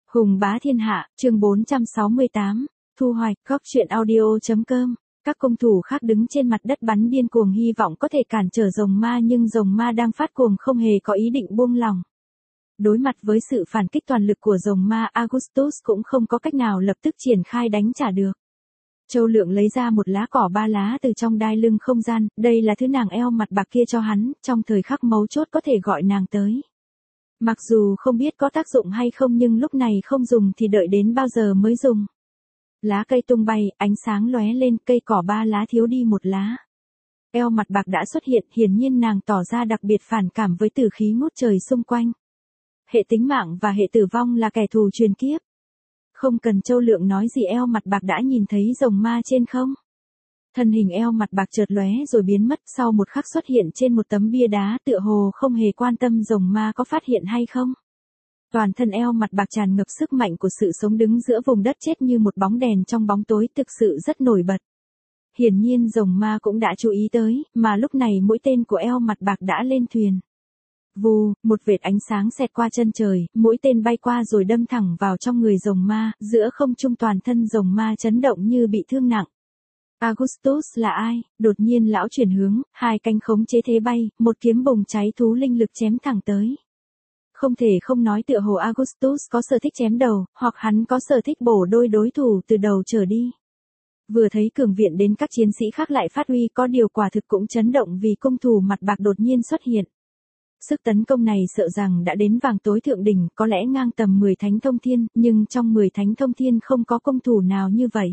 Hùng bá thiên hạ, chương 468, thu hoạch, góc truyện audio.com. Các công thủ khác đứng trên mặt đất bắn điên cuồng hy vọng có thể cản trở rồng ma, nhưng rồng ma đang phát cuồng không hề có ý định buông lỏng. Đối mặt với sự phản kích toàn lực của rồng ma, Augustus cũng không có cách nào lập tức triển khai đánh trả được. Châu Lượng lấy ra một lá cỏ ba lá từ trong đai lưng không gian, đây là thứ nàng eo mặt bạc kia cho hắn, trong thời khắc mấu chốt có thể gọi nàng tới. Mặc dù không biết có tác dụng hay không nhưng lúc này không dùng thì đợi đến bao giờ mới dùng. Lá cây tung bay, ánh sáng lóe lên, cây cỏ ba lá thiếu đi một lá. Eo mặt bạc đã xuất hiện, hiển nhiên nàng tỏ ra đặc biệt phản cảm với tử khí ngút trời xung quanh. Hệ tính mạng và hệ tử vong là kẻ thù truyền kiếp. Không cần Châu Lượng nói gì, eo mặt bạc đã nhìn thấy rồng ma trên không. Thân hình eo mặt bạc chợt lóe rồi biến mất, sau một khắc xuất hiện trên một tấm bia đá, tựa hồ không hề quan tâm rồng ma có phát hiện hay không. Toàn thân eo mặt bạc tràn ngập sức mạnh của sự sống, đứng giữa vùng đất chết như một bóng đèn trong bóng tối, thực sự rất nổi bật. Hiển nhiên rồng ma cũng đã chú ý tới, mà lúc này mũi tên của eo mặt bạc đã lên thuyền. Vù, một vệt ánh sáng xẹt qua chân trời, mũi tên bay qua rồi đâm thẳng vào trong người rồng ma, giữa không trung toàn thân rồng ma chấn động như bị thương nặng. Augustus là ai? Đột nhiên lão chuyển hướng, hai cánh khống chế thế bay, một kiếm bùng cháy thú linh lực chém thẳng tới. Không thể không nói tựa hồ Augustus có sở thích chém đầu, hoặc hắn có sở thích bổ đôi đối thủ từ đầu trở đi. Vừa thấy cường viện đến các chiến sĩ khác lại phát huy, có điều quả thực cũng chấn động vì công thủ mặt bạc đột nhiên xuất hiện. Sức tấn công này sợ rằng đã đến vàng tối thượng đỉnh, có lẽ ngang tầm 10 thánh thông thiên, nhưng trong 10 thánh thông thiên không có công thủ nào như vậy.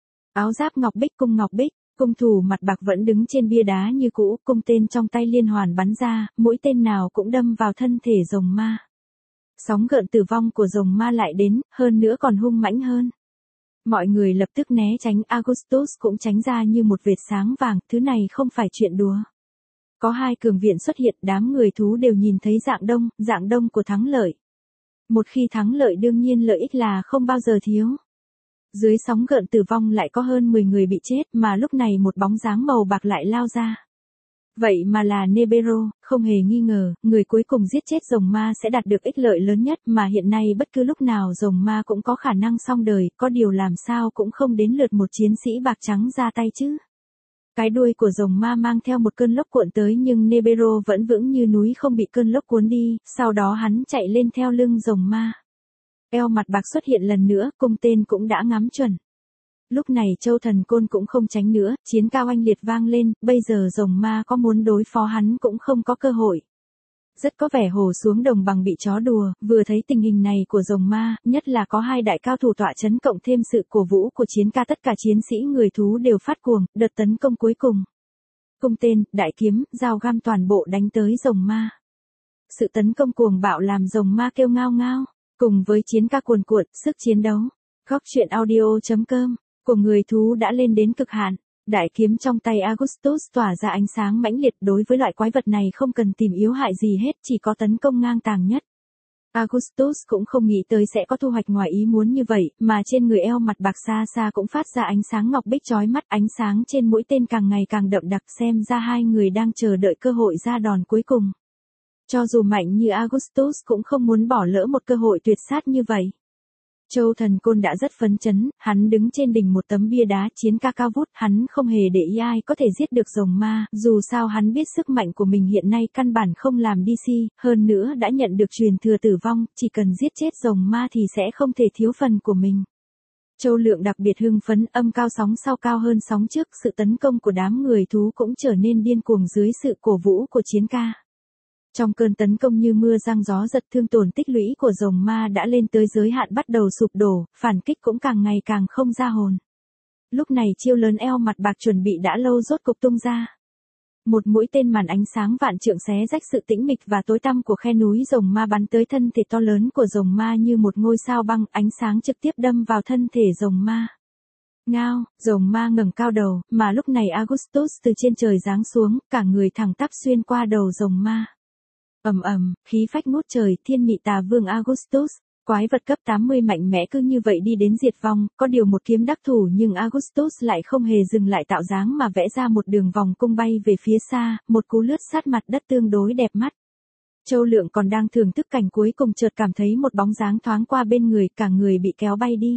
Áo giáp ngọc bích, cung thủ mặt bạc vẫn đứng trên bia đá như cũ, cung tên trong tay liên hoàn bắn ra, mỗi tên nào cũng đâm vào thân thể rồng ma. Sóng gợn tử vong của rồng ma lại đến, hơn nữa còn hung mãnh hơn. Mọi người lập tức né tránh, Augustus cũng tránh ra như một vệt sáng vàng, thứ này không phải chuyện đùa. Có hai cường viện xuất hiện, đám người thú đều nhìn thấy dạng đông của thắng lợi. Một khi thắng lợi đương nhiên lợi ích là không bao giờ thiếu. Dưới sóng gợn tử vong lại có hơn 10 người bị chết, mà lúc này một bóng dáng màu bạc lại lao ra. Vậy mà là Nebero, không hề nghi ngờ, người cuối cùng giết chết rồng ma sẽ đạt được ích lợi lớn nhất, mà hiện nay bất cứ lúc nào rồng ma cũng có khả năng xong đời, có điều làm sao cũng không đến lượt một chiến sĩ bạc trắng ra tay chứ. Cái đuôi của rồng ma mang theo một cơn lốc cuộn tới nhưng Nebero vẫn vững như núi không bị cơn lốc cuốn đi, sau đó hắn chạy lên theo lưng rồng ma. Eo mặt bạc xuất hiện lần nữa, cung tên cũng đã ngắm chuẩn. Lúc này Châu Thần Côn cũng không tránh nữa, chiến cao oanh liệt vang lên, bây giờ rồng ma có muốn đối phó hắn cũng không có cơ hội. Rất có vẻ hổ xuống đồng bằng bị chó đùa, vừa thấy tình hình này của rồng ma, nhất là có hai đại cao thủ tọa chấn cộng thêm sự cổ vũ của chiến ca, tất cả chiến sĩ người thú đều phát cuồng, đợt tấn công cuối cùng. Cung tên, đại kiếm, dao găm toàn bộ đánh tới rồng ma. Sự tấn công cuồng bạo làm rồng ma kêu ngao ngao, cùng với chiến ca cuồn cuộn, sức chiến đấu. Góc truyện audio.com, của người thú đã lên đến cực hạn. Đại kiếm trong tay Augustus tỏa ra ánh sáng mãnh liệt, đối với loại quái vật này không cần tìm yếu hại gì hết, chỉ có tấn công ngang tàng nhất. Augustus cũng không nghĩ tới sẽ có thu hoạch ngoài ý muốn như vậy, mà trên người eo mặt bạc xa xa cũng phát ra ánh sáng ngọc bích chói mắt, ánh sáng trên mũi tên càng ngày càng đậm đặc, xem ra hai người đang chờ đợi cơ hội ra đòn cuối cùng. Cho dù mạnh như Augustus cũng không muốn bỏ lỡ một cơ hội tuyệt sát như vậy. Châu Thần Côn đã rất phấn chấn, hắn đứng trên đỉnh một tấm bia đá, chiến ca cao vút, hắn không hề để ý ai có thể giết được rồng ma, dù sao hắn biết sức mạnh của mình hiện nay căn bản không làm DC, hơn nữa đã nhận được truyền thừa tử vong, chỉ cần giết chết rồng ma thì sẽ không thể thiếu phần của mình. Châu Lượng đặc biệt hưng phấn, âm cao sóng sau cao hơn sóng trước, sự tấn công của đám người thú cũng trở nên điên cuồng dưới sự cổ vũ của chiến ca. Trong cơn tấn công như mưa giăng gió giật, thương tổn tích lũy của rồng ma đã lên tới giới hạn bắt đầu sụp đổ, phản kích cũng càng ngày càng không ra hồn. Lúc này chiêu lớn eo mặt bạc chuẩn bị đã lâu rốt cục tung ra. Một mũi tên màn ánh sáng vạn trượng xé rách sự tĩnh mịch và tối tăm của khe núi rồng ma, bắn tới thân thể to lớn của rồng ma như một ngôi sao băng, ánh sáng trực tiếp đâm vào thân thể rồng ma. Ngao, rồng ma ngẩng cao đầu, mà lúc này Augustus từ trên trời giáng xuống, cả người thẳng tắp xuyên qua đầu rồng ma. Ầm, khí phách ngút trời, thiên mị tà vương Augustus, quái vật cấp 80 mạnh mẽ cứ như vậy đi đến diệt vong, có điều một kiếm đắc thủ nhưng Augustus lại không hề dừng lại tạo dáng mà vẽ ra một đường vòng cung bay về phía xa, một cú lướt sát mặt đất tương đối đẹp mắt. Châu Lượng còn đang thưởng thức cảnh cuối cùng chợt cảm thấy một bóng dáng thoáng qua bên người, cả người bị kéo bay đi.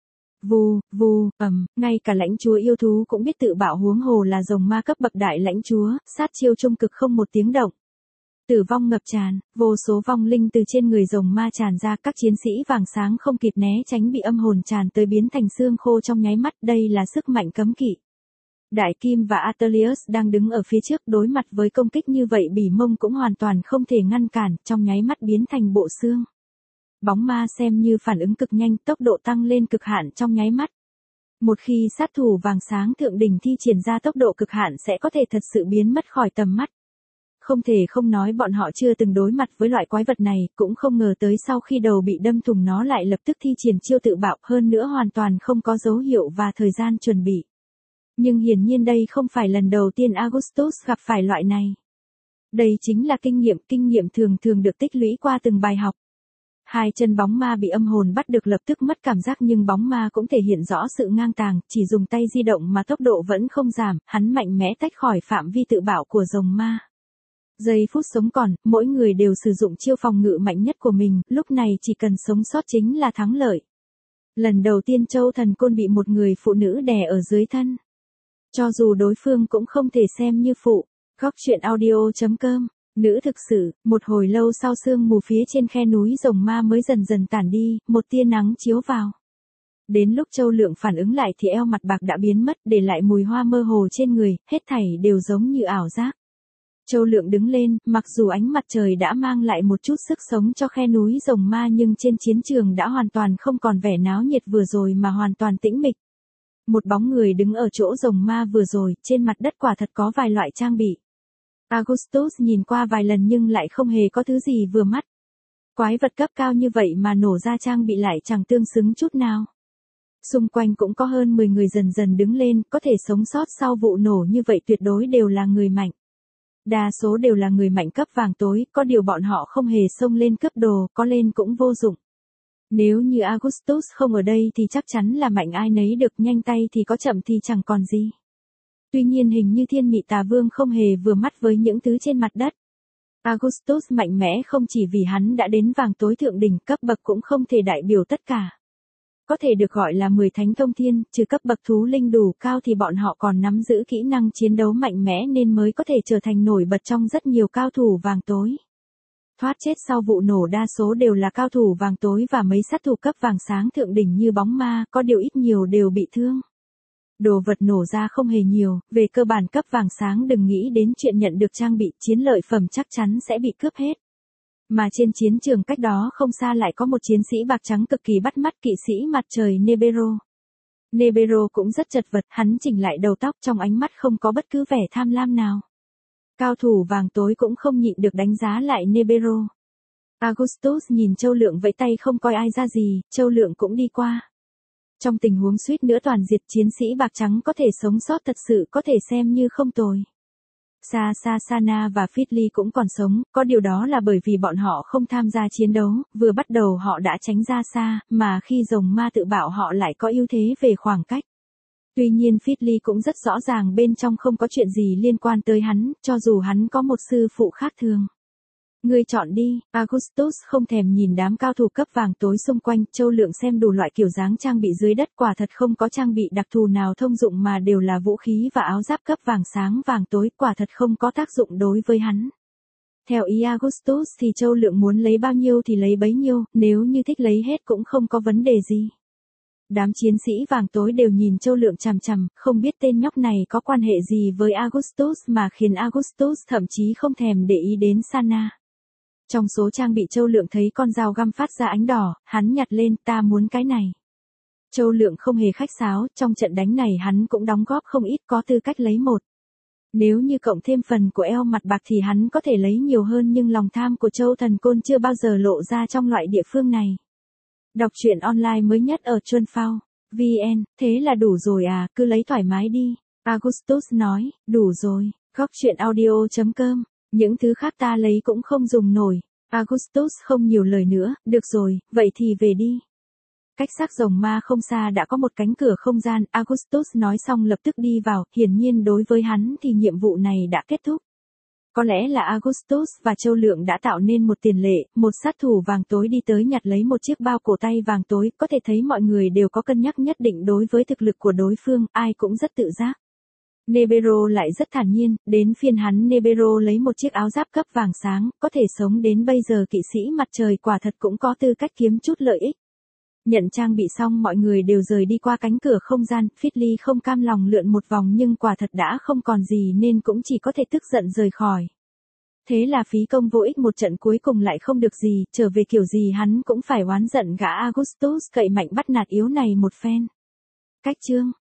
Vù, vù, ngay cả lãnh chúa yêu thú cũng biết tự bạo, huống hồ là rồng ma cấp bậc đại lãnh chúa, sát chiêu trung cực không một tiếng động. Tử vong ngập tràn, vô số vong linh từ trên người rồng ma tràn ra, các chiến sĩ vàng sáng không kịp né tránh bị âm hồn tràn tới biến thành xương khô trong nháy mắt, đây là sức mạnh cấm kỵ. Đại Kim và Atelius đang đứng ở phía trước, đối mặt với công kích như vậy Bỉ Mông cũng hoàn toàn không thể ngăn cản, trong nháy mắt biến thành bộ xương. Bóng ma xem như phản ứng cực nhanh, tốc độ tăng lên cực hạn trong nháy mắt. Một khi sát thủ vàng sáng thượng đỉnh thi triển ra tốc độ cực hạn sẽ có thể thật sự biến mất khỏi tầm mắt. Không thể không nói bọn họ chưa từng đối mặt với loại quái vật này, cũng không ngờ tới sau khi đầu bị đâm thủng nó lại lập tức thi triển chiêu tự bạo, hơn nữa hoàn toàn không có dấu hiệu và thời gian chuẩn bị. Nhưng hiển nhiên đây không phải lần đầu tiên Augustus gặp phải loại này. Đây chính là kinh nghiệm thường thường được tích lũy qua từng bài học. Hai chân bóng ma bị âm hồn bắt được lập tức mất cảm giác, nhưng bóng ma cũng thể hiện rõ sự ngang tàng, chỉ dùng tay di động mà tốc độ vẫn không giảm, hắn mạnh mẽ tách khỏi phạm vi tự bạo của rồng ma. Giây phút sống còn, mỗi người đều sử dụng chiêu phòng ngự mạnh nhất của mình, lúc này chỉ cần sống sót chính là thắng lợi. Lần đầu tiên Châu Thần Côn bị một người phụ nữ đè ở dưới thân. Cho dù đối phương cũng không thể xem như phụ. Góc truyện audio.com. Nữ thực sự, một hồi lâu sau sương mù phía trên khe núi rồng ma mới dần dần tản đi, một tia nắng chiếu vào. Đến lúc Châu Lượng phản ứng lại thì eo mặt bạc đã biến mất, để lại mùi hoa mơ hồ trên người, hết thảy đều giống như ảo giác. Châu Lượng đứng lên, mặc dù ánh mặt trời đã mang lại một chút sức sống cho khe núi rồng ma nhưng trên chiến trường đã hoàn toàn không còn vẻ náo nhiệt vừa rồi mà hoàn toàn tĩnh mịch. Một bóng người đứng ở chỗ rồng ma vừa rồi, trên mặt đất quả thật có vài loại trang bị. Augustus nhìn qua vài lần nhưng lại không hề có thứ gì vừa mắt. Quái vật cấp cao như vậy mà nổ ra trang bị lại chẳng tương xứng chút nào. Xung quanh cũng có hơn 10 người dần dần đứng lên, có thể sống sót sau vụ nổ như vậy tuyệt đối đều là người mạnh. Đa số đều là người mạnh cấp vàng tối, có điều bọn họ không hề xông lên cướp đồ, có lên cũng vô dụng. Nếu như Augustus không ở đây thì chắc chắn là mạnh ai nấy được, nhanh tay thì có chậm thì chẳng còn gì. Tuy nhiên hình như Thiên Mị Tà Vương không hề vừa mắt với những thứ trên mặt đất. Augustus mạnh mẽ không chỉ vì hắn đã đến vàng tối thượng đỉnh, cấp bậc cũng không thể đại biểu tất cả. Có thể được gọi là 10 thánh thông thiên, trừ cấp bậc thú linh đủ cao thì bọn họ còn nắm giữ kỹ năng chiến đấu mạnh mẽ nên mới có thể trở thành nổi bật trong rất nhiều cao thủ vàng tối. Thoát chết sau vụ nổ đa số đều là cao thủ vàng tối và mấy sát thủ cấp vàng sáng thượng đỉnh như bóng ma, có điều ít nhiều đều bị thương. Đồ vật nổ ra không hề nhiều, về cơ bản cấp vàng sáng đừng nghĩ đến chuyện nhận được trang bị, chiến lợi phẩm chắc chắn sẽ bị cướp hết. Mà trên chiến trường cách đó không xa lại có một chiến sĩ bạc trắng cực kỳ bắt mắt, kỵ sĩ mặt trời Nebero. Nebero cũng rất chật vật, hắn chỉnh lại đầu tóc, trong ánh mắt không có bất cứ vẻ tham lam nào. Cao thủ vàng tối cũng không nhịn được đánh giá lại Nebero. Augustus nhìn Châu Lượng vẫy tay không coi ai ra gì, Châu Lượng cũng đi qua. Trong tình huống suýt nữa toàn diệt, chiến sĩ bạc trắng có thể sống sót thật sự có thể xem như không tồi. Sana và Fitly cũng còn sống, có điều đó là bởi vì bọn họ không tham gia chiến đấu, vừa bắt đầu họ đã tránh ra xa, mà khi rồng ma tự bạo họ lại có ưu thế về khoảng cách. Tuy nhiên Fitly cũng rất rõ ràng bên trong không có chuyện gì liên quan tới hắn, cho dù hắn có một sư phụ khác thường. Ngươi chọn đi, Augustus không thèm nhìn đám cao thủ cấp vàng tối xung quanh, Châu Lượng xem đủ loại kiểu dáng trang bị dưới đất, quả thật không có trang bị đặc thù nào thông dụng mà đều là vũ khí và áo giáp cấp vàng sáng vàng tối, quả thật không có tác dụng đối với hắn. Theo ý Augustus thì Châu Lượng muốn lấy bao nhiêu thì lấy bấy nhiêu, nếu như thích lấy hết cũng không có vấn đề gì. Đám chiến sĩ vàng tối đều nhìn Châu Lượng chằm chằm, không biết tên nhóc này có quan hệ gì với Augustus mà khiến Augustus thậm chí không thèm để ý đến Sana. Trong số trang bị Châu Lượng thấy con dao găm phát ra ánh đỏ, hắn nhặt lên, ta muốn cái này. Châu Lượng không hề khách sáo, trong trận đánh này hắn cũng đóng góp không ít, có tư cách lấy một. Nếu như cộng thêm phần của eo mặt bạc thì hắn có thể lấy nhiều hơn, nhưng lòng tham của Châu Thần Côn chưa bao giờ lộ ra trong loại địa phương này. Đọc truyện online mới nhất ở Chuân Phao VN, thế là đủ rồi à, cứ lấy thoải mái đi. Augustus nói, đủ rồi, góc truyện audio.com. Những thứ khác ta lấy cũng không dùng nổi. Augustus không nhiều lời nữa, được rồi, vậy thì về đi. Cách xác rồng ma không xa đã có một cánh cửa không gian, Augustus nói xong lập tức đi vào, hiển nhiên đối với hắn thì nhiệm vụ này đã kết thúc. Có lẽ là Augustus và Châu Lượng đã tạo nên một tiền lệ, một sát thủ vàng tối đi tới nhặt lấy một chiếc bao cổ tay vàng tối, có thể thấy mọi người đều có cân nhắc nhất định đối với thực lực của đối phương, ai cũng rất tự giác. Nebero lại rất thản nhiên, đến phiên hắn Nebero lấy một chiếc áo giáp cấp vàng sáng, có thể sống đến bây giờ kỵ sĩ mặt trời quả thật cũng có tư cách kiếm chút lợi ích. Nhận trang bị xong mọi người đều rời đi qua cánh cửa không gian, Fitly không cam lòng lượn một vòng nhưng quả thật đã không còn gì nên cũng chỉ có thể tức giận rời khỏi. Thế là phí công vô ích một trận cuối cùng lại không được gì, trở về kiểu gì hắn cũng phải oán giận gã Augustus cậy mạnh bắt nạt yếu này một phen. Cách chương